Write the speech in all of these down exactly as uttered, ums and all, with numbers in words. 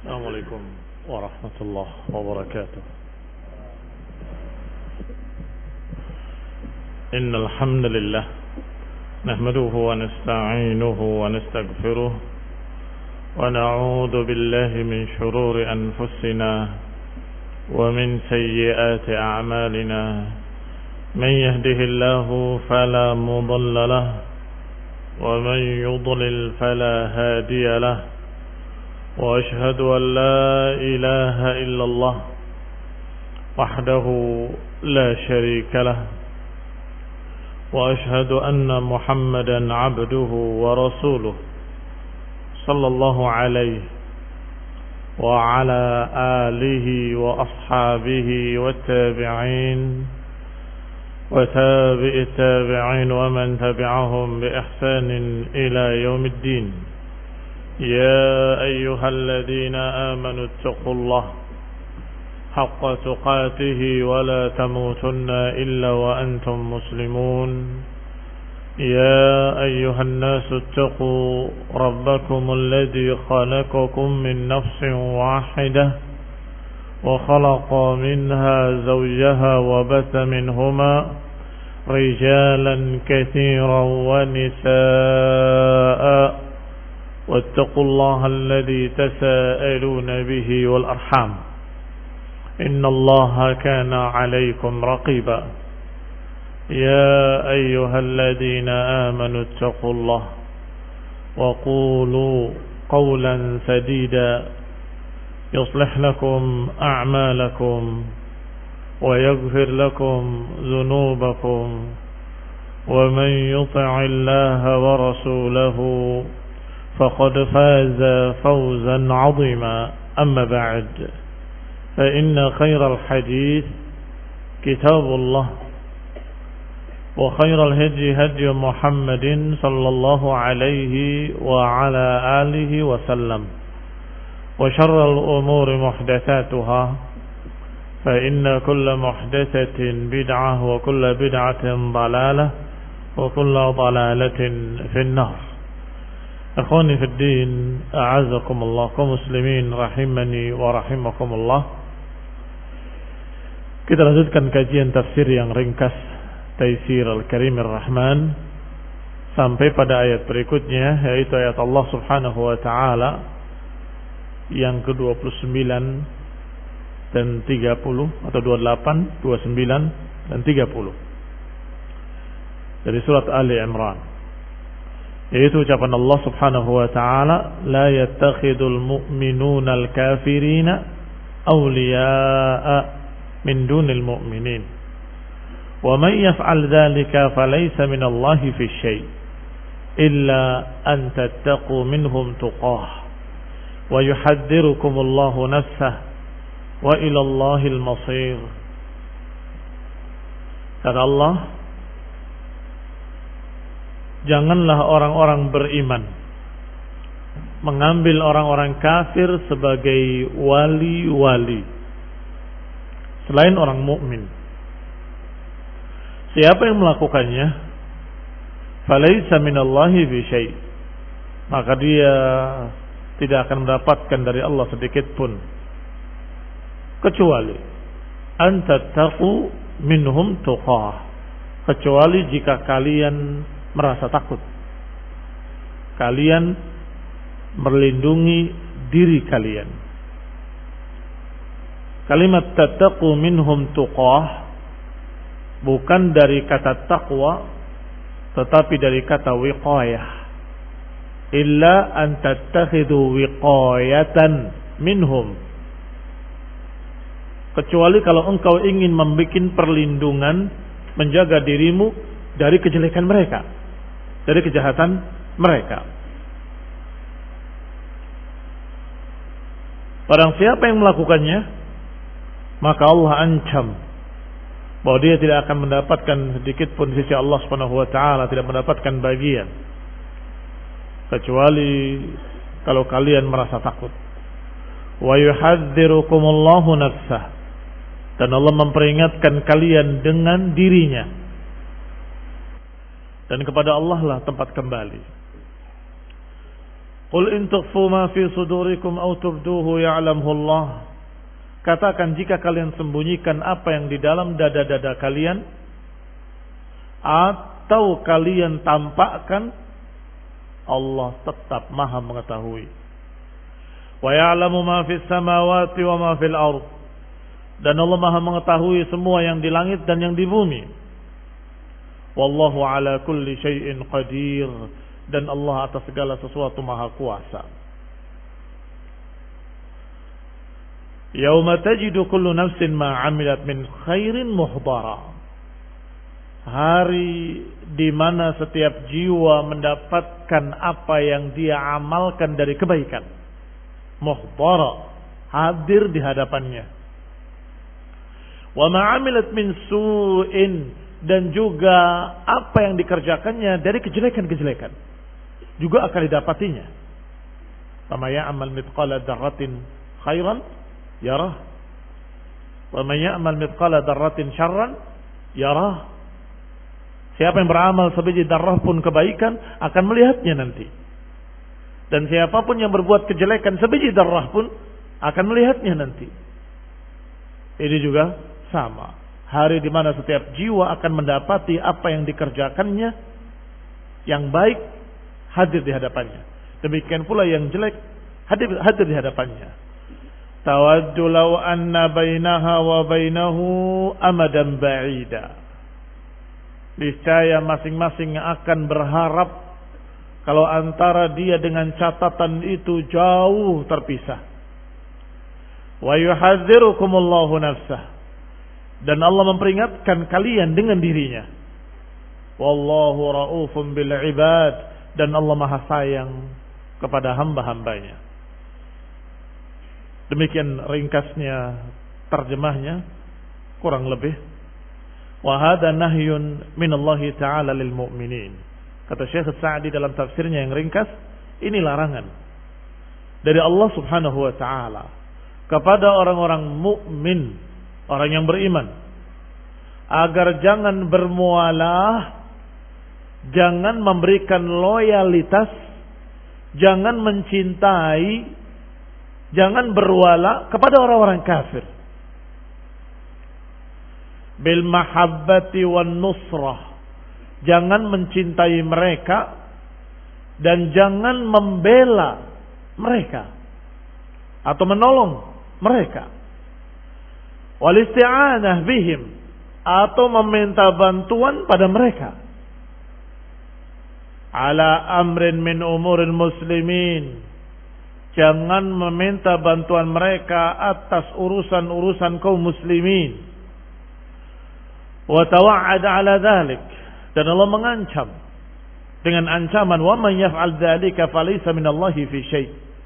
السلام عليكم ورحمة الله وبركاته. إن الحمد لله نحمده ونستعينه ونستغفره ونعوذ بالله من شرور أنفسنا ومن سيئات أعمالنا. من يهده الله فلا مضل له ومن يضلل فلا هادي له. وأشهد أن لا إله إلا الله وحده لا شريك له. وأشهد أن محمدا عبده ورسوله صلى الله عليه وعلى آله وأصحابه والتابعين وتابع التابعين ومن تبعهم بإحسان إلى يوم الدين. يا أيها الذين آمنوا اتقوا الله حق تقاته ولا تموتن إلا وأنتم مسلمون. يا أيها الناس اتقوا ربكم الذي خلقكم من نفس واحدة وخلق منها زوجها وبث منهما رجالا كثيرا ونساء واتقوا الله الذي تساءلون به والأرحام إن الله كان عليكم رقيبا. يا أيها الذين آمنوا اتقوا الله وقولوا قولا سديدا يصلح لكم أعمالكم ويغفر لكم ذنوبكم ومن يطع الله ورسوله فقد فاز فوزا عظيما. أما بعد فإن خير الحديث كتاب الله وخير الهدي هدي محمد صلى الله عليه وعلى آله وسلم وشر الأمور محدثاتها فإن كل محدثة بدعة وكل بدعة ضلالة وكل ضلالة في النار. Akhwani fid din, a'azakumullah, kaum muslimin rahimani wa rahimakumullah. Kita lanjutkan kajian tafsir yang ringkas Taisir Al-Karim Ar-Rahman sampai pada ayat berikutnya, yaitu ayat Allah Subhanahu wa taala yang ke dua puluh sembilan dan tiga puluh atau dua puluh delapan, dua puluh sembilan dan tiga puluh dari surat Ali Imran. Yaitu ucapan Allah Subhanahu wa taala, la yattakhidul mu'minuna al-kafirina awliya'a min dunil mu'minin wa man yaf'al dhalika falaysa minallahi fi syai' illa an tattaqu minhum tuqah wa yuhadzirukumullahu nafsah wa ila Allahil masir. Kata Allah, janganlah orang-orang beriman mengambil orang-orang kafir sebagai wali-wali selain orang mukmin. Siapa yang melakukannya, falaisa minallahi fi syai', maka dia tidak akan mendapatkan dari Allah sedikit pun, kecuali an tattaqu minhum tuqah, kecuali jika kalian merasa takut, kalian melindungi diri kalian. Kalimat tattaqu minhum tuqah bukan dari kata taqwa, tetapi dari kata wiqayah. Illa an tattakhidhu wiqayatan minhum, kecuali kalau engkau ingin membuat perlindungan, menjaga dirimu dari kejelekan mereka, dari kejahatan mereka. Barang siapa yang melakukannya, maka Allah ancam bahwa dia tidak akan mendapatkan sedikit pun di sisi Allah Subhanahu wa taala, tidak mendapatkan bagian, kecuali kalau kalian merasa takut. Wa yuhadzirukumullahu nafsah, dan Allah memperingatkan kalian dengan dirinya, dan kepada Allah lah tempat kembali. Qul in tukhfu ma fi sudurikum aw tubduhu ya'lamhu Allah. Katakan jika kalian sembunyikan apa yang di dalam dada-dada kalian atau kalian tampakkan, Allah tetap Maha mengetahui. Wa ya'lamu ma fis samawati wa ma fil ard. Dan Allah Maha mengetahui semua yang di langit dan yang di bumi. Wallahu ala kulli syai'in qadir. Dan Allah atas segala sesuatu Maha kuasa. Yauma tajidu kullu nafsin ma 'amilat min khairin muhdara. Hari di mana setiap jiwa mendapatkan apa yang dia amalkan dari kebaikan. Muhdara, hadir di hadapannya. Wa ma 'amilat min su'in, dan juga apa yang dikerjakannya dari kejelekan-kejelekan juga akan didapatinya. Fama ya'mal mithqala dzarratin khairan yarah, wa man ya'mal mithqala dzarratin syarran yarah. Siapa yang beramal sebiji darah pun kebaikan akan melihatnya nanti. Dan siapapun yang berbuat kejelekan sebiji darah pun akan melihatnya nanti. Ini juga sama. Hari di mana setiap jiwa akan mendapati apa yang dikerjakannya yang baik hadir di hadapannya. Demikian pula yang jelek hadir hadir di hadapannya. Tawaddu law anna bainaha wa bainahu amadan ba'ida. Niscaya masing-masing akan berharap kalau antara dia dengan catatan itu jauh terpisah. Wa yuhadzirukumullahu nafsah. Dan Allah memperingatkan kalian dengan dirinya. Wallahu raufun bil ibad. Dan Allah Maha sayang kepada hamba-hambanya. Demikian ringkasnya terjemahnya kurang lebih. Wa hadza nahyun minallahi ta'ala lil mu'minin. Kata Syekh Sa'di dalam tafsirnya yang ringkas, ini larangan dari Allah Subhanahu wa taala kepada orang-orang mukmin, orang yang beriman, agar jangan bermualah, jangan memberikan loyalitas, jangan mencintai, jangan berwala kepada orang-orang kafir. Bil mahabbati wan nusrah. Jangan mencintai mereka dan jangan membela mereka atau menolong mereka. Wal isti'anah bihim, atau meminta bantuan pada mereka. Ala amrin min umuril muslimin. Jangan meminta bantuan mereka atas urusan-urusan kaum muslimin. Wa tawa'ada ala dhalik, dan Allah mengancam dengan ancaman wa man yaf'al dzalika falaysa minallahi fi syai'.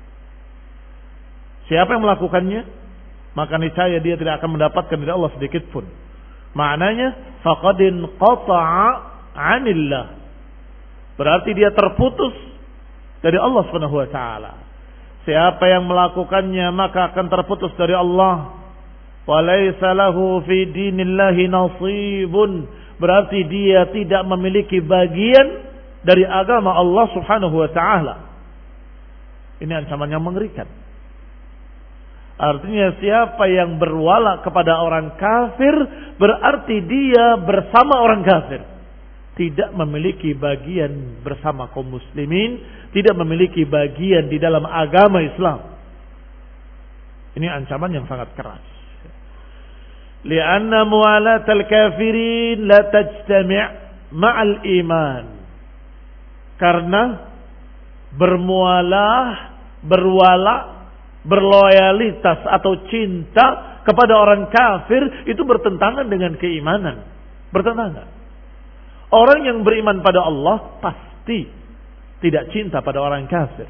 Siapa yang melakukannya, maka niscaya dia tidak akan mendapatkan dari Allah sedikit pun. Maknanya faqad inqata'a 'anillah. Berarti dia terputus dari Allah Subhanahu wa taala. Siapa yang melakukannya maka akan terputus dari Allah. Walaysa lahu fi dinillahi nasibun. Berarti dia tidak memiliki bagian dari agama Allah Subhanahu wa taala. Ini ancaman yang mengerikan. Artinya siapa yang berwala kepada orang kafir berarti dia bersama orang kafir. Tidak memiliki bagian bersama kaum muslimin, tidak memiliki bagian di dalam agama Islam. Ini ancaman yang sangat keras. Lianna muwalatal kafirin la tajtami' ma'al iman. Karena bermualah, berwala, berloyalitas atau cinta kepada orang kafir itu bertentangan dengan keimanan. Bertentangan. Orang yang beriman pada Allah pasti tidak cinta pada orang kafir.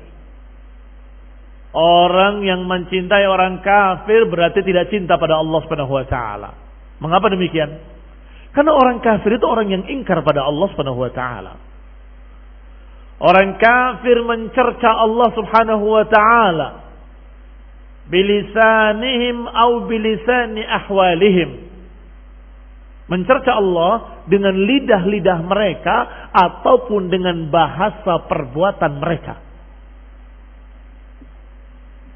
Orang yang mencintai orang kafir berarti tidak cinta pada Allah Subhanahu wa taala. Mengapa demikian? Karena orang kafir itu orang yang ingkar pada Allah Subhanahu wa taala. Orang kafir mencerca Allah Subhanahu wa taala bilisanihim au bilisani ahwalihim. Mencerca Allah dengan lidah-lidah mereka ataupun dengan bahasa perbuatan mereka.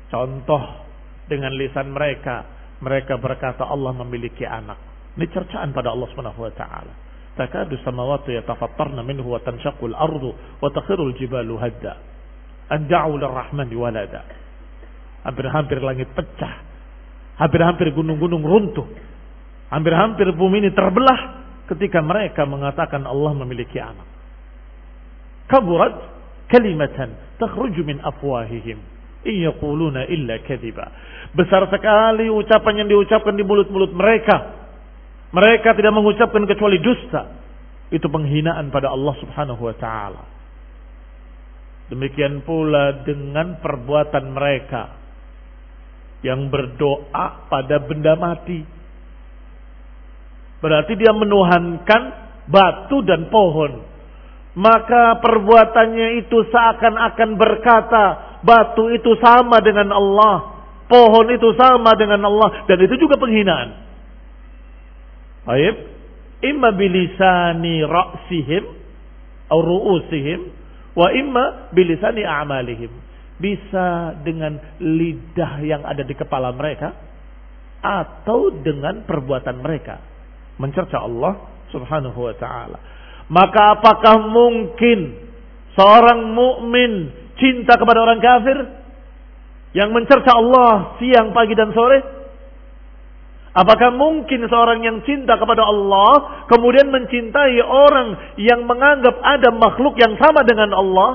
Contoh dengan lisan mereka, mereka berkata Allah memiliki anak. Ini cercaan pada Allah Subhanahu wa taala. Takadu samawati yatafattarna minhu wa tanshaqqu al-ardu wa takhiru al-jibalu hadda. An da'u lir-rahmani walada. Hampir-hampir langit pecah. Hampir-hampir gunung-gunung runtuh. Hampir-hampir bumi ini terbelah ketika mereka mengatakan Allah memiliki anak. Kaburat kalimatan takhruju min afwahihim in yaquluna illa kadhiba. Besar sekali ucapan yang diucapkan di mulut-mulut mereka. Mereka tidak mengucapkan kecuali dusta. Itu penghinaan pada Allah Subhanahu wa taala. Demikian pula dengan perbuatan mereka yang berdoa pada benda mati. Berarti dia menuhankan batu dan pohon. Maka perbuatannya itu seakan-akan berkata, batu itu sama dengan Allah, pohon itu sama dengan Allah, dan itu juga penghinaan. Baik, imma bilisani ra'sihim atau ru'usihim wa imma bilisani a'malihim. Bisa dengan lidah yang ada di kepala mereka atau dengan perbuatan mereka mencerca Allah Subhanahu wa taala. Maka apakah mungkin seorang mukmin cinta kepada orang kafir yang mencerca Allah siang, pagi dan sore? Apakah mungkin seorang yang cinta kepada Allah kemudian mencintai orang yang menganggap ada makhluk yang sama dengan Allah?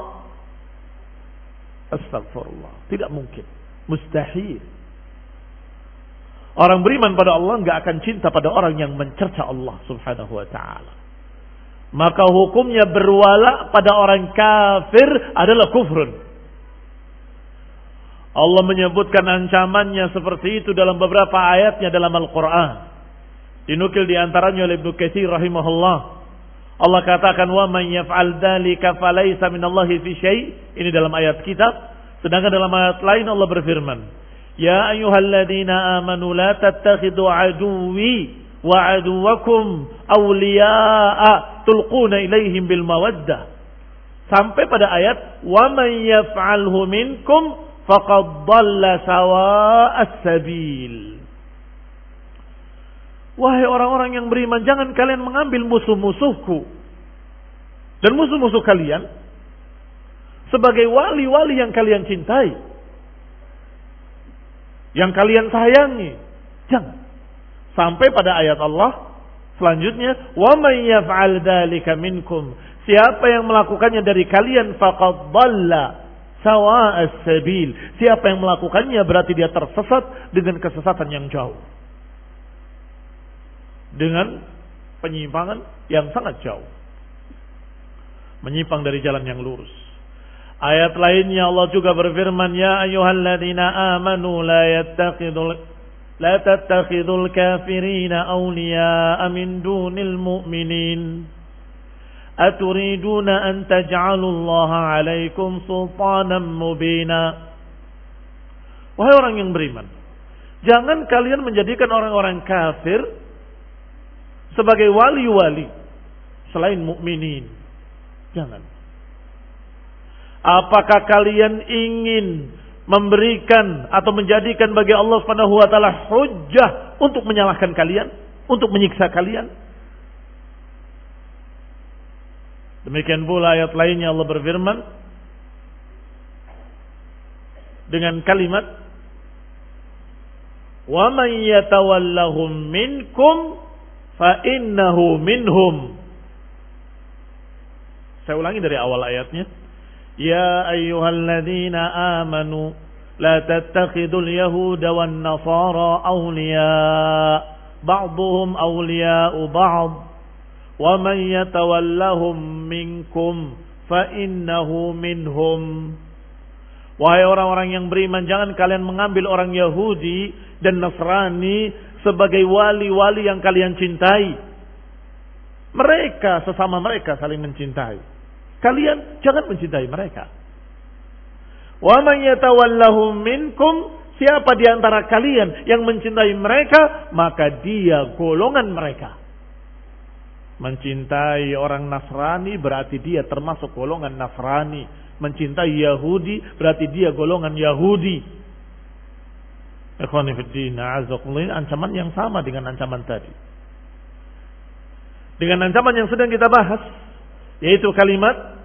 Astagfirullah. Tidak mungkin. Mustahil. Orang beriman pada Allah enggak akan cinta pada orang yang mencerca Allah Subhanahu wa ta'ala. Maka hukumnya berwala pada orang kafir adalah kufrun. Allah menyebutkan ancamannya seperti itu dalam beberapa ayatnya dalam Al-Quran. Dinukil diantaranya oleh Ibnu Katsir rahimahullah. Allah katakan, wa man yaf'al dzalika falaysa minallahi fi syai'. Ini dalam ayat kitab. Sedangkan dalam ayat lain Allah berfirman, ya ayyuhalladzina amanu la tattakhidu aduwwi wa aduwakum awliya'a tulquna ilaihim bil mawaddah. Sampai pada ayat wa man yaf'alhu minkum faqad dhalla sawa'as sabil. Wahai orang-orang yang beriman, jangan kalian mengambil musuh-musuhku dan musuh-musuh kalian sebagai wali-wali yang kalian cintai, yang kalian sayangi. Jangan. Sampai pada ayat Allah selanjutnya, wa may yaf'al dzalika minkum. Siapa yang melakukannya dari kalian faqad dhalla sawa'as sabil. Siapa yang melakukannya berarti dia tersesat dengan kesesatan yang jauh. Dengan penyimpangan yang sangat jauh. Menyimpang dari jalan yang lurus. Ayat lainnya Allah juga berfirman, ya ayyuhalladzina amanu la yattaqidul لا تتخذوا الكافرين أولياء من دون المؤمنين أتريدون أن تجعلوا الله عليكم سلطانا مبينا. Wahai orang yang beriman, jangan kalian menjadikan orang-orang kafir sebagai wali-wali selain mukminin. Jangan. Apakah kalian ingin memberikan atau menjadikan bagi Allah Subhanahu wa taala hujjah untuk menyalahkan kalian, untuk menyiksa kalian? Demikian pula ayat lainnya Allah berfirman dengan kalimat wa man yatawallahum minkum fa innahu minhum. Saya ulangi dari awal ayatnya. Ya ayyuhalladzina amanu la tattakhidul yahuda wan nasara awliya ba'dhum awliya'u ba'd wa man yatawallahum minkum fa innahu minhum. Wahai orang-orang yang beriman, jangan kalian mengambil orang Yahudi dan Nasrani sebagai wali-wali yang kalian cintai. Mereka sesama mereka saling mencintai. Kalian jangan mencintai mereka. Wa man yatawallahum minkum, siapa di antara kalian yang mencintai mereka, maka dia golongan mereka. Mencintai orang Nasrani berarti dia termasuk golongan Nasrani. Mencintai Yahudi berarti dia golongan Yahudi. Ikhwani fid din, a'azakumullah, ini ancaman yang sama dengan ancaman tadi. Dengan ancaman yang sedang kita bahas, yaitu kalimat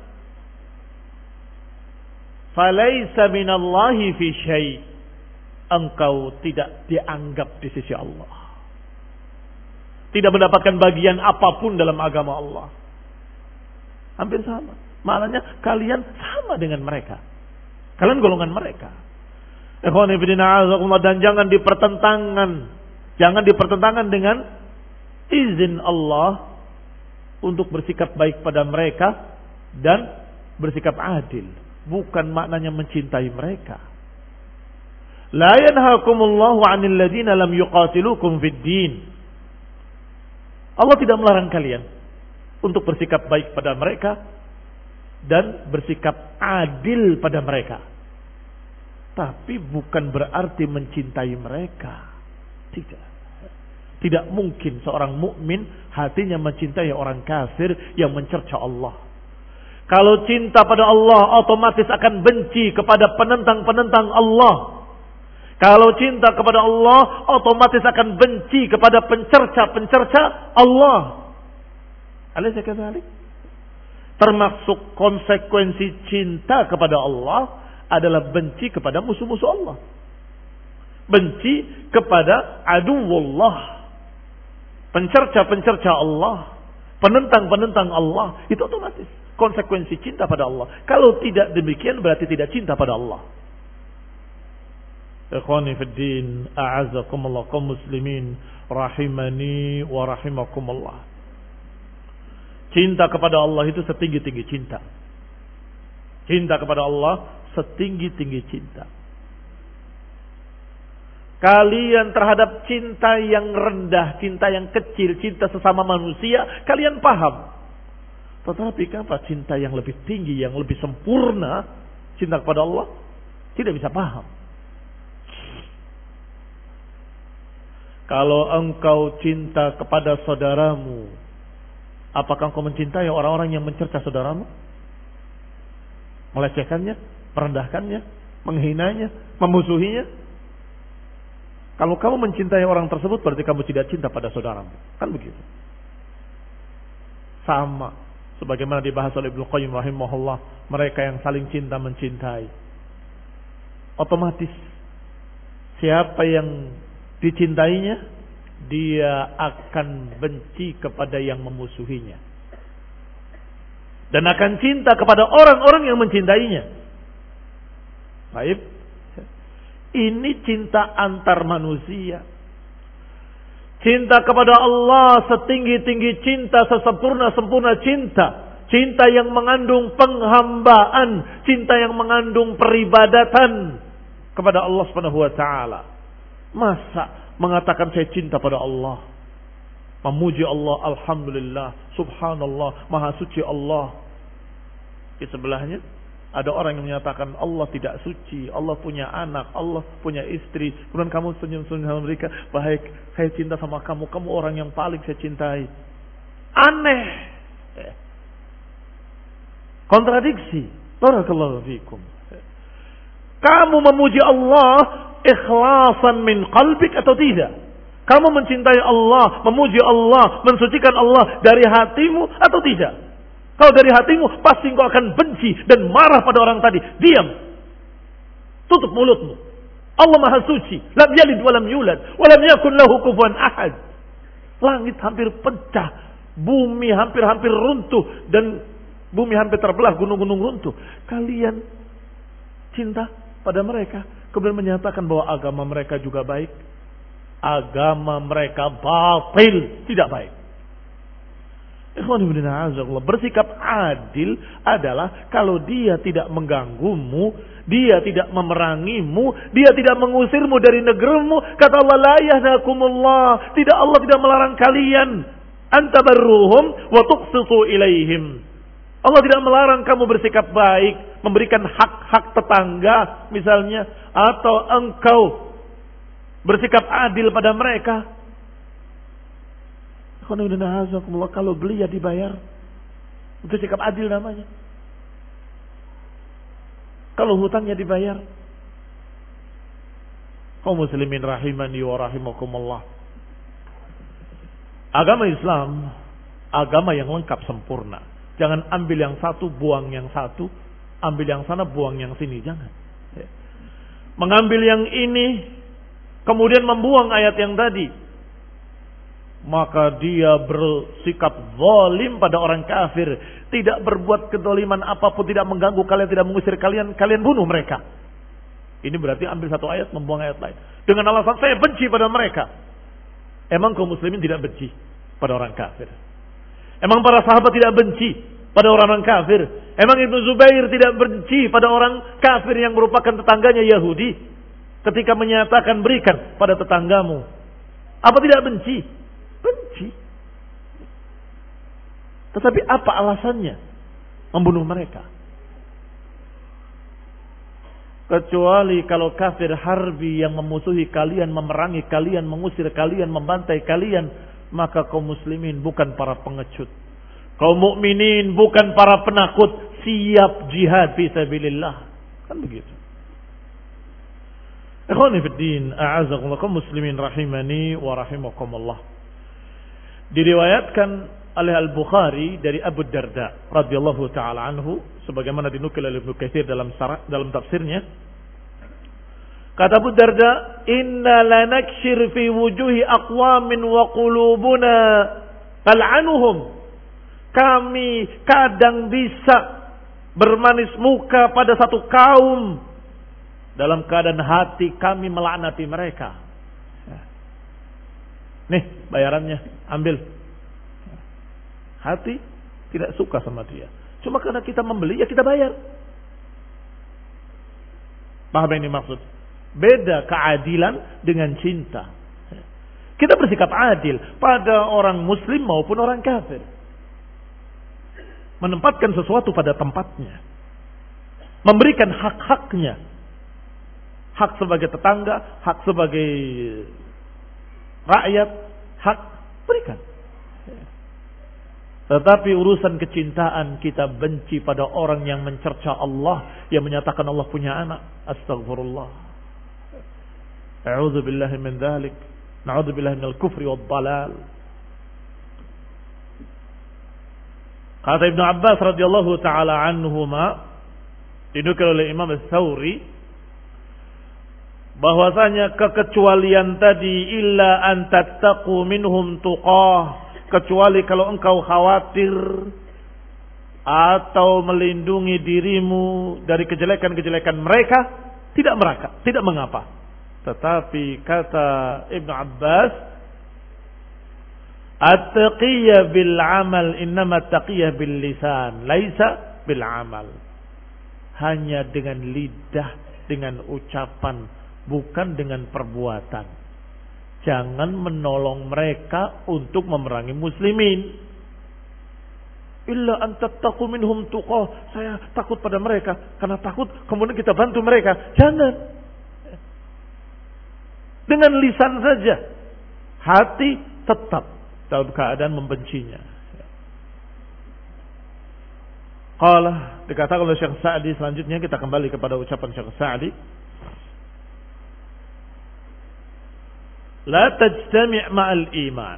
falaisa minallahi fi syai'. Engkau tidak dianggap di sisi Allah. Tidak mendapatkan bagian apapun dalam agama Allah. Hampir sama. Maknanya kalian sama dengan mereka. Kalian golongan mereka. Ikhwan fillah a'azakumullah, dan jangan dipertentangkan. Jangan dipertentangkan dengan izin Allah untuk bersikap baik pada mereka dan bersikap adil. Bukan maknanya mencintai mereka. La yanhaakumullahu 'anil ladzina lam yuqatilukum fid din. Allah tidak melarang kalian untuk bersikap baik pada mereka dan bersikap adil pada mereka. Tapi bukan berarti mencintai mereka. Tidak. Tidak mungkin seorang mukmin hatinya mencintai orang kafir yang mencerca Allah. Kalau cinta pada Allah, otomatis akan benci kepada penentang-penentang Allah. Kalau cinta kepada Allah, otomatis akan benci kepada pencerca-pencerca Allah. Alaysa kadzalik? Termasuk konsekuensi cinta kepada Allah adalah benci kepada musuh-musuh Allah. Benci kepada aduwullah. Pencerca-pencerca Allah, penentang-penentang Allah, itu otomatis konsekuensi cinta pada Allah. Kalau tidak demikian berarti tidak cinta pada Allah. Ikhwani fid din, a'azakumullah, kaum muslimin rahimani wa rahimakumullah. Cinta kepada Allah itu setinggi-tinggi cinta. Cinta kepada Allah setinggi-tinggi cinta. Kalian terhadap cinta yang rendah, cinta yang kecil, cinta sesama manusia, kalian paham. Tetapi apa cinta yang lebih tinggi, yang lebih sempurna, cinta kepada Allah, tidak bisa paham. Kalau engkau cinta kepada saudaramu, apakah engkau mencintai orang-orang yang mencerca saudaramu? Melecehkannya, merendahkannya, menghinanya, memusuhinya? Kalau kamu mencintai orang tersebut berarti kamu tidak cinta pada saudaramu. Kan begitu. Sama. Sebagaimana dibahas oleh Ibnu Qayyim rahimahullah. Mereka yang saling cinta mencintai. Otomatis. Siapa yang dicintainya, dia akan benci kepada yang memusuhinya. Dan akan cinta kepada orang-orang yang mencintainya. Baik. Ini cinta antar manusia. Cinta kepada Allah setinggi-tinggi cinta, sesempurna-sempurna cinta. Cinta yang mengandung penghambaan, cinta yang mengandung peribadatan kepada Allah Subhanahu wa taala. Masa mengatakan saya cinta pada Allah, memuji Allah, alhamdulillah, subhanallah, maha suci Allah. Di sebelahnya ada orang yang menyatakan Allah tidak suci, Allah punya anak, Allah punya istri. Kemudian kamu senyum-senyum sama mereka, baik, saya cinta sama kamu, kamu orang yang paling saya cintai. Aneh. Kontradiksi. Barakallahu fikum. Kamu memuji Allah ikhlasan min qalbik atau tidak? Kamu mencintai Allah, memuji Allah, mensucikan Allah dari hatimu atau tidak? Kalau dari hatimu, pasti engkau akan benci dan marah pada orang tadi. Diam. Tutup mulutmu. Allah Maha Suci. Lam yalid wa lam yulad. Wa lam yakun lahu kufuwan ahad. Langit hampir pecah. Bumi hampir-hampir runtuh. Dan bumi hampir terbelah. Gunung-gunung runtuh. Kalian cinta pada mereka. Kemudian menyatakan bahwa agama mereka juga baik. Agama mereka batil. Tidak baik. Bersikap adil adalah kalau dia tidak mengganggumu, dia tidak memerangimu, dia tidak mengusirmu dari negerimu. Kata Allah, la yahdakumullah, tidak, Allah tidak melarang kalian antabarruhum wa tuqsitu ilaihim. Allah tidak melarang kamu bersikap baik, memberikan hak-hak tetangga misalnya, atau engkau bersikap adil pada mereka. Kalau beli ya dibayar. Itu sikap adil namanya. Kalau hutangnya dibayar. Kaum muslimin rahimani wa rahimakumullah. Agama Islam agama yang lengkap sempurna. Jangan ambil yang satu, buang yang satu, ambil yang sana, buang yang sini, jangan. Mengambil yang ini kemudian membuang ayat yang tadi, maka dia bersikap zalim pada orang kafir, tidak berbuat kezaliman apapun, tidak mengganggu kalian, tidak mengusir kalian, kalian bunuh mereka. Ini berarti ambil satu ayat, membuang ayat lain dengan alasan saya benci pada mereka. Emang kaum muslimin tidak benci pada orang kafir? Emang para sahabat tidak benci pada orang-orang kafir? Emang Ibnu Zubair tidak benci pada orang kafir yang merupakan tetangganya Yahudi ketika menyatakan berikan pada tetanggamu? Apa tidak benci? Benci. Tetapi apa alasannya membunuh mereka? Kecuali kalau kafir harbi yang memusuhi kalian, memerangi kalian, mengusir kalian, membantai kalian, maka kaum muslimin bukan para pengecut. Kaum mukminin bukan para penakut, siap jihad fi sabilillah. Kan begitu. Ikhwani fid din, a'azakumullah, kaum muslimin rahimani wa rahimakumullah. Diriwayatkan oleh Al-Bukhari dari Abu Darda radhiyallahu taala anhu sebagaimana dinukil oleh Ibnu Katsir dalam sarah, dalam tafsirnya. Kata Abu Darda, "Inna lanakshir fi wujuhi aqwamin wa qulubuna tal'anuhum." Kami kadang bisa bermanis muka pada satu kaum dalam keadaan hati kami melaknati mereka. Nih bayarannya, ambil. Hati tidak suka sama dia. Cuma karena kita membeli, ya kita bayar. Paham yang dimaksud? Beda keadilan dengan cinta. Kita bersikap adil pada orang muslim maupun orang kafir. Menempatkan sesuatu pada tempatnya. Memberikan hak-haknya. Hak sebagai tetangga, hak sebagai rakyat, hak berikan. Tetapi urusan kecintaan kita benci pada orang yang mencerca Allah, yang menyatakan Allah punya anak. Astagfirullah. A'udzu billahi min dzalik. Na'udzu billahi minal kufri wad dhalal. Kata Ibnu Abbas radhiyallahu taala anhuma, dinukil oleh Imam Ats-Tsauri, bahwasanya kekecualian tadi illa an tattaqu minhum tuqah, kecuali kalau engkau khawatir atau melindungi dirimu dari kejelekan-kejelekan mereka, tidak meraka, tidak mengapa. Tetapi kata Ibnu Abbas, at-taqiyya bil amal innama at-taqiyya bil lisan, laisa bil amal. Hanya dengan lidah, dengan ucapan, bukan dengan perbuatan. Jangan menolong mereka untuk memerangi muslimin. Illa an tattaqu minhum tuqah. Saya takut pada mereka, karena takut kemudian kita bantu mereka. Jangan. Dengan lisan saja. Hati tetap dalam keadaan membencinya. Qala, dikatakan oleh Syekh Sa'di, selanjutnya kita kembali kepada ucapan Syekh Sa'di. La tajtami' ma'al iman.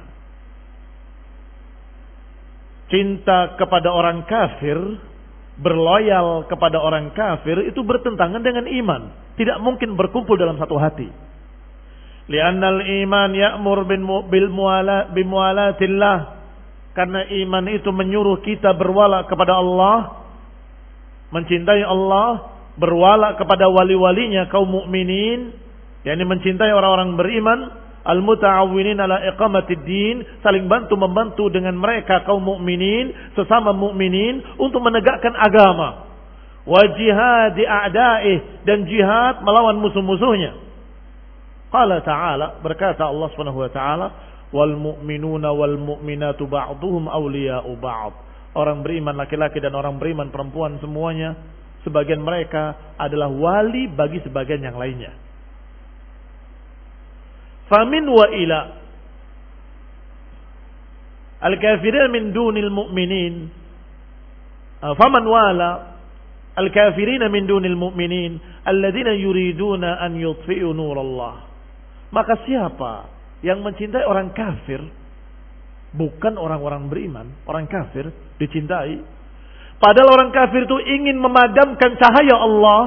Cinta kepada orang kafir, berloyal kepada orang kafir, itu bertentangan dengan iman. Tidak mungkin berkumpul dalam satu hati. Li'annal iman ya'mur bil muwalatillah. Karena iman itu menyuruh kita berwala kepada Allah, mencintai Allah, berwala kepada wali-walinya kaum mukminin, yakni mencintai orang-orang beriman, al-muta'awwinin ala iqamatid din, saling bantu membantu dengan mereka kaum mukminin, sesama mukminin untuk menegakkan agama. Wa jihadi a'da'ih, dan jihad melawan musuh-musuhnya. Qala ta'ala, berkata Allah Subhanahu wa ta'ala, wal mu'minuna wal mu'minatu ba'duhum awliya'u ba'd. Orang beriman laki-laki dan orang beriman perempuan semuanya, sebagian mereka adalah wali bagi sebagian yang lainnya. Famin wa ila al-kafirin min dunil mu'minin, faman wala al-kafirin min dunil mu'minin alladhina yuriduna an yutfi'u nurallah. Maka siapa yang mencintai orang kafir, bukan orang-orang beriman, orang kafir dicintai, padahal orang kafir itu ingin memadamkan cahaya Allah,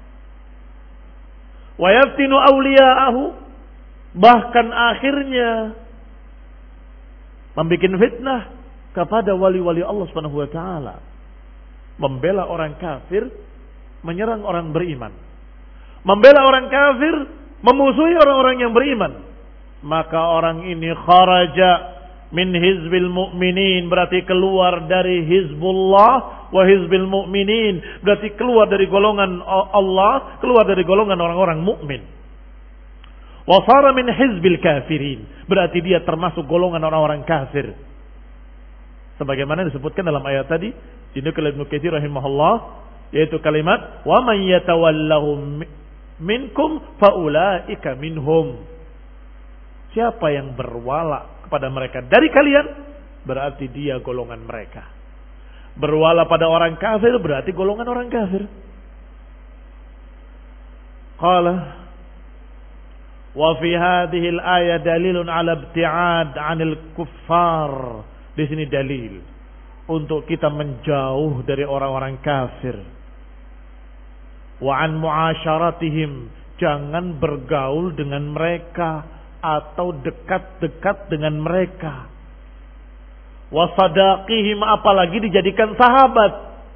wa yaftinu awliya'ahu, bahkan akhirnya membikin fitnah kepada wali-wali Allah Subhanahu wa taala, membela orang kafir, menyerang orang beriman, membela orang kafir, memusuhi orang-orang yang beriman, maka orang ini kharaja min hizbil mu'minin, berarti keluar dari hizbullah wa hizbil mu'minin, berarti keluar dari golongan Allah, keluar dari golongan orang-orang mukmin. Wa sara min hizbil kafirin, berarti dia termasuk golongan orang-orang kafir. Sebagaimana disebutkan dalam ayat tadi, dinukil Ibnu Katsir rahimahullah, yaitu kalimat wa man yatawallahum minkum faulaika minhum. Siapa yang berwala kepada mereka dari kalian, berarti dia golongan mereka. Berwala pada orang kafir berarti golongan orang kafir. Qala wa fi hadhihi al-ayah dalilun ala ibti'ad 'anil kuffar. Di sini dalil untuk kita menjauh dari orang-orang kafir. Wa an mu'asyaratihim, jangan bergaul dengan mereka atau dekat-dekat dengan mereka. Wa sadaqihim, apalagi dijadikan sahabat.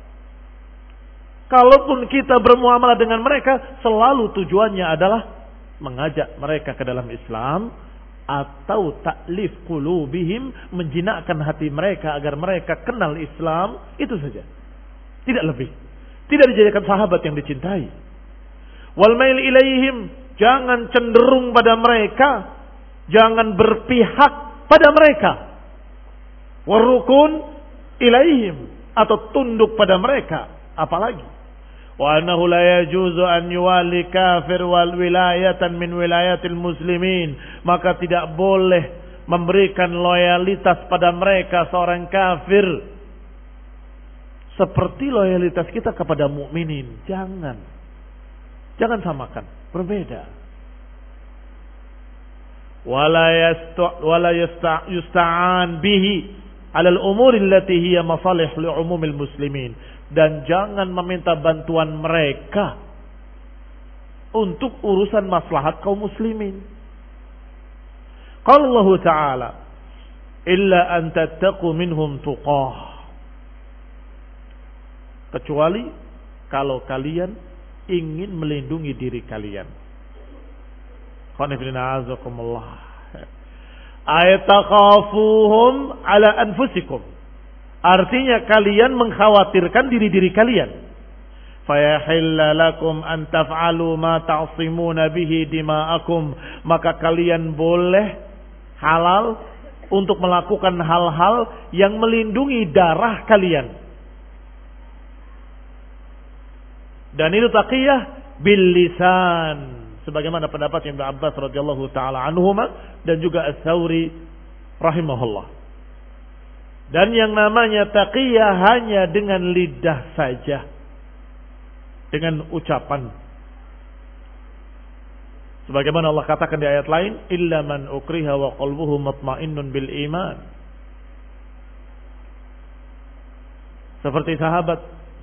Kalaupun kita bermuamalah dengan mereka, selalu tujuannya adalah mengajak mereka ke dalam Islam atau ta'lif qulubihim, menjinakkan hati mereka agar mereka kenal Islam, itu saja. Tidak lebih. Tidak dijadikan sahabat yang dicintai. Wal mail ilaihim, jangan cenderung pada mereka, jangan berpihak pada mereka. Warukun ilaihim, atau tunduk pada mereka, apalagi. Wa annahu la yajuzu an yuwali kafir wal wilayatan min wilayatil muslimin, maka tidak boleh memberikan loyalitas pada mereka seorang kafir seperti loyalitas kita kepada mukminin. Jangan. Jangan samakan, berbeda. Wala yasta wala yasta yusta'an bihi 'ala al-umuri allati hiya masalih li 'umumil muslimin, dan jangan meminta bantuan mereka untuk urusan maslahat kaum muslimin. Qala Allah Ta'ala, illa an tattaqu minhum tuqah, kecuali kalau kalian ingin melindungi diri kalian. Qanifina azakumullah. Ayatakhafuhum ala anfusikum, artinya kalian mengkhawatirkan diri-diri kalian. Fayahilla lakum an taf'alu ma ta'simuna bihi dima'akum, maka kalian boleh, halal untuk melakukan hal-hal yang melindungi darah kalian. Dan itu taqiyah bil lisan, sebagaimana pendapat Ibnu Abbas radhiyallahu taala anhuma dan juga Ats-Tsauri rahimahullah. Dan yang namanya taqiyah hanya dengan lidah saja, dengan ucapan. Sebagaimana Allah katakan di ayat lain, illa man ukriha wa qalbuhu mutmainnun bil iman. Seperti sahabat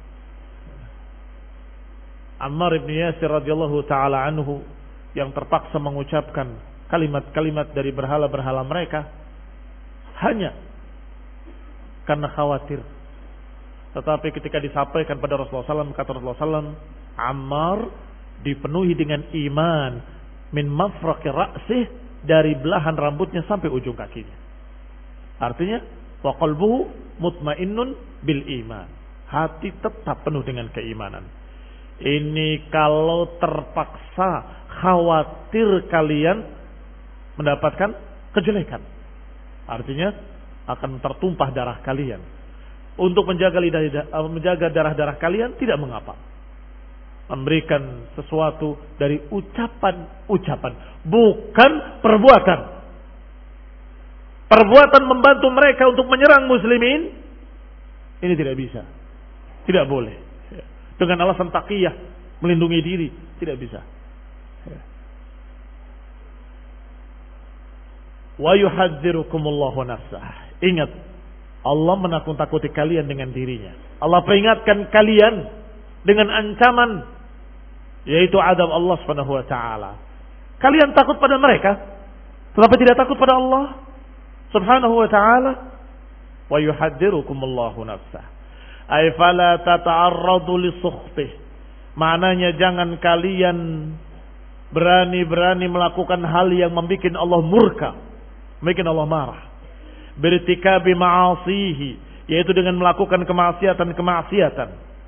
Ammar ibn Yasir radhiyallahu taala anhu yang terpaksa mengucapkan kalimat-kalimat dari berhala-berhala mereka hanya karena khawatir. Tetapi ketika disampaikan pada Rasulullah sallallahu alaihi wasallam, kata Rasulullah sallallahu alaihi wasallam, Ammar dipenuhi dengan iman min mafraqi ra'sih, dari belahan rambutnya sampai ujung kakinya. Artinya wa qalbuhu mutmainnun bil iman, hati tetap penuh dengan keimanan. Ini kalau terpaksa khawatir kalian mendapatkan kejelekan, artinya akan tertumpah darah kalian. Untuk menjaga lidah, menjaga darah-darah kalian tidak mengapa. Memberikan sesuatu dari ucapan-ucapan, bukan perbuatan. Perbuatan membantu mereka untuk menyerang muslimin, ini tidak bisa, tidak boleh. Dengan alasan taqiyah, melindungi diri, tidak bisa. Wa yuhadzirukumullahu nafsah. Ingat, Allah menakut-takuti kalian dengan dirinya. Allah peringatkan kalian dengan ancaman, yaitu azab Allah Subhanahu wa taala. Kalian takut pada mereka, tetapi tidak takut pada Allah Subhanahu wa taala. Wa yuhadzirukumullahu nafsah. Ay fala tata'arradu li sukhtih. Maknanya jangan kalian berani-berani melakukan hal yang membuat Allah murka, membuat Allah marah. Bertikabi ma'asihi, yaitu dengan melakukan kemaksiatan-kemaksiatan,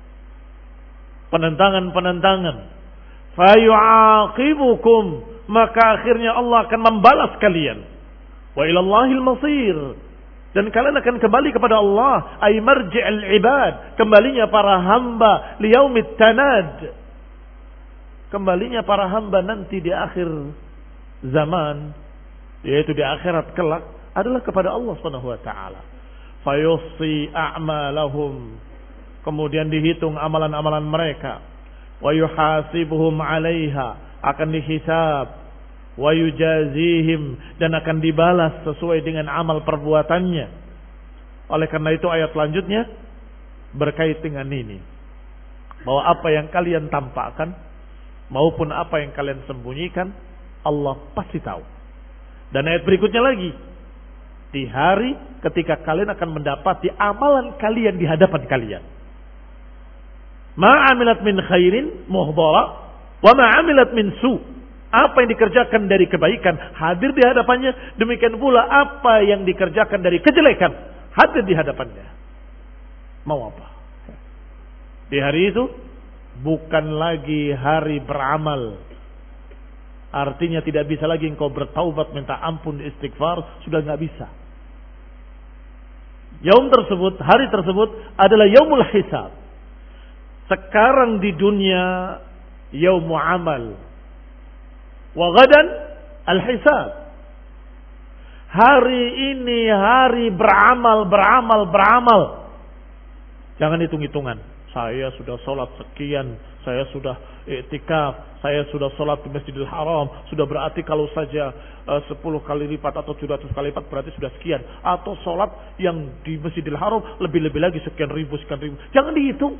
penentangan-penentangan. Fayu'aqibukum, maka akhirnya Allah akan membalas kalian. Wa ilallahil masir, dan kalian akan kembali kepada Allah. Ay marji'al ibad, kembalinya para hamba liyaumit tanad, kembalinya para hamba nanti di akhir zaman, yaitu di akhirat kelak, adalah kepada Allah Subhanahu wa taala. Fayusi a'malahum, kemudian dihitung amalan-amalan mereka. Wa yuhasibuhum 'alaiha, akan dihisab. Wa yujazihim, dan akan dibalas sesuai dengan amal perbuatannya. Oleh karena itu ayat selanjutnya berkait dengan ini, bahwa apa yang kalian tampakkan maupun apa yang kalian sembunyikan, Allah pasti tahu. Dan ayat berikutnya lagi, di hari ketika kalian akan mendapati amalan kalian di hadapan kalian. Ma'amilat min khairin muhdara wa ma'amilat min su. Apa yang dikerjakan dari kebaikan hadir di hadapannya, demikian pula apa yang dikerjakan dari kejelekan hadir di hadapannya. Mau apa? Di hari itu bukan lagi hari beramal. Artinya tidak bisa lagi engkau bertaubat, minta ampun, istighfar, sudah nggak bisa. Yaum tersebut, hari tersebut adalah yaumul hisab. Sekarang di dunia yaumul amal, wa gadan al-hisab. Hari ini hari beramal, beramal, beramal. Jangan hitung-hitungan. Saya sudah sholat sekian, saya sudah i'tikaf, saya sudah sholat di Masjidil Haram, sudah berarti kalau saja uh, sepuluh kali lipat atau tujuh ratus kali lipat berarti sudah sekian. Atau sholat yang di Masjidil Haram lebih-lebih lagi sekian ribu, sekian ribu. Jangan dihitung.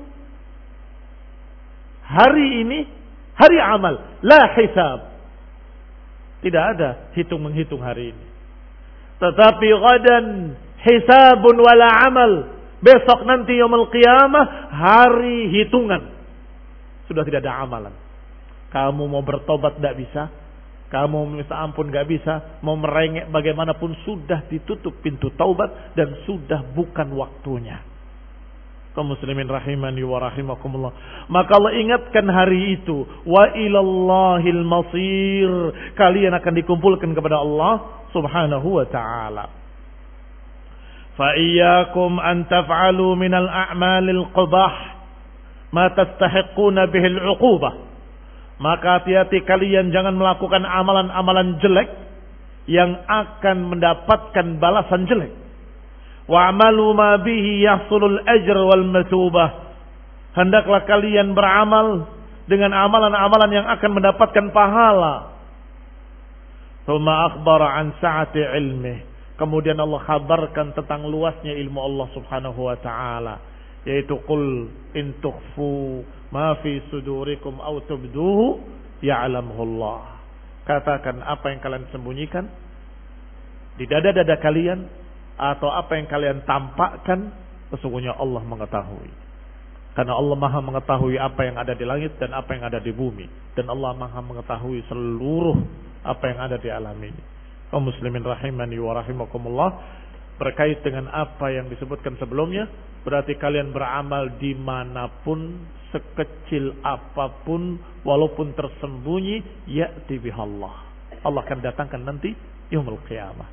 Hari ini hari amal, la hisab. Tidak ada hitung-menghitung hari ini. Tetapi gadan hisabun wala amal. Besok nanti yaumul qiyamah, hari hitungan. Sudah tidak ada amalan. Kamu mau bertobat tidak bisa. Kamu mau minta ampun tidak bisa. Mau merengek bagaimanapun sudah ditutup pintu taubat. Dan sudah bukan waktunya. Kaum muslimin rahimani wa rahimakumullah. Maka Allah ingatkan hari itu. Wa ilallahil masir. Kalian akan dikumpulkan kepada Allah subhanahu wa ta'ala. فَإِيَّاكُمْ أَن تَفْعَلُوا مِنَ الْأَعْمَالِ الْقُبَحِ مَا تَسْتَحِقُّونَ بِهِ الْعُقُوبَةِ. Maka hati-hati kalian jangan melakukan amalan-amalan jelek yang akan mendapatkan balasan jelek. وَعْمَلُوا مَا بِهِ يَحْصُلُ الْأَجْرُ وَالْمَثُوبَةِ. Hendaklah kalian beramal dengan amalan-amalan yang akan mendapatkan pahala. ثُمَّ أَخْبَرَ عَنْ سَعَةِ عِلْمِهِ. Kemudian Allah kabarkan tentang luasnya ilmu Allah subhanahu wa ta'ala. Yaitu qul in tukhfu ma fi sudurikum aw tubduhu ya'lamuhullah. Katakan apa yang kalian sembunyikan di dada-dada kalian atau apa yang kalian tampakkan, sesungguhnya Allah mengetahui. Karena Allah Maha mengetahui apa yang ada di langit dan apa yang ada di bumi, dan Allah Maha mengetahui seluruh apa yang ada di alam ini. Kaum muslimin rahimani wa rahimakumullah, berkait dengan apa yang disebutkan sebelumnya, berarti kalian beramal dimanapun, sekecil apapun, walaupun tersembunyi, ya'ti bihallah. Allah akan datangkan nanti yaumul qiyamah.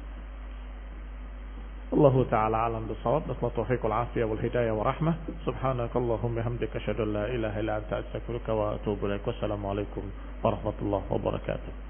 Allah Ta'ala alam bisawab. Nasallahu taufiq wal afiyah wal hidayah wa rahmah. Subhanakallahumma hamdika asyhadu an la ilaha illa anta astaghfiruka wa atubu ilaik. Wassalamualaikum warahmatullahi wabarakatuh.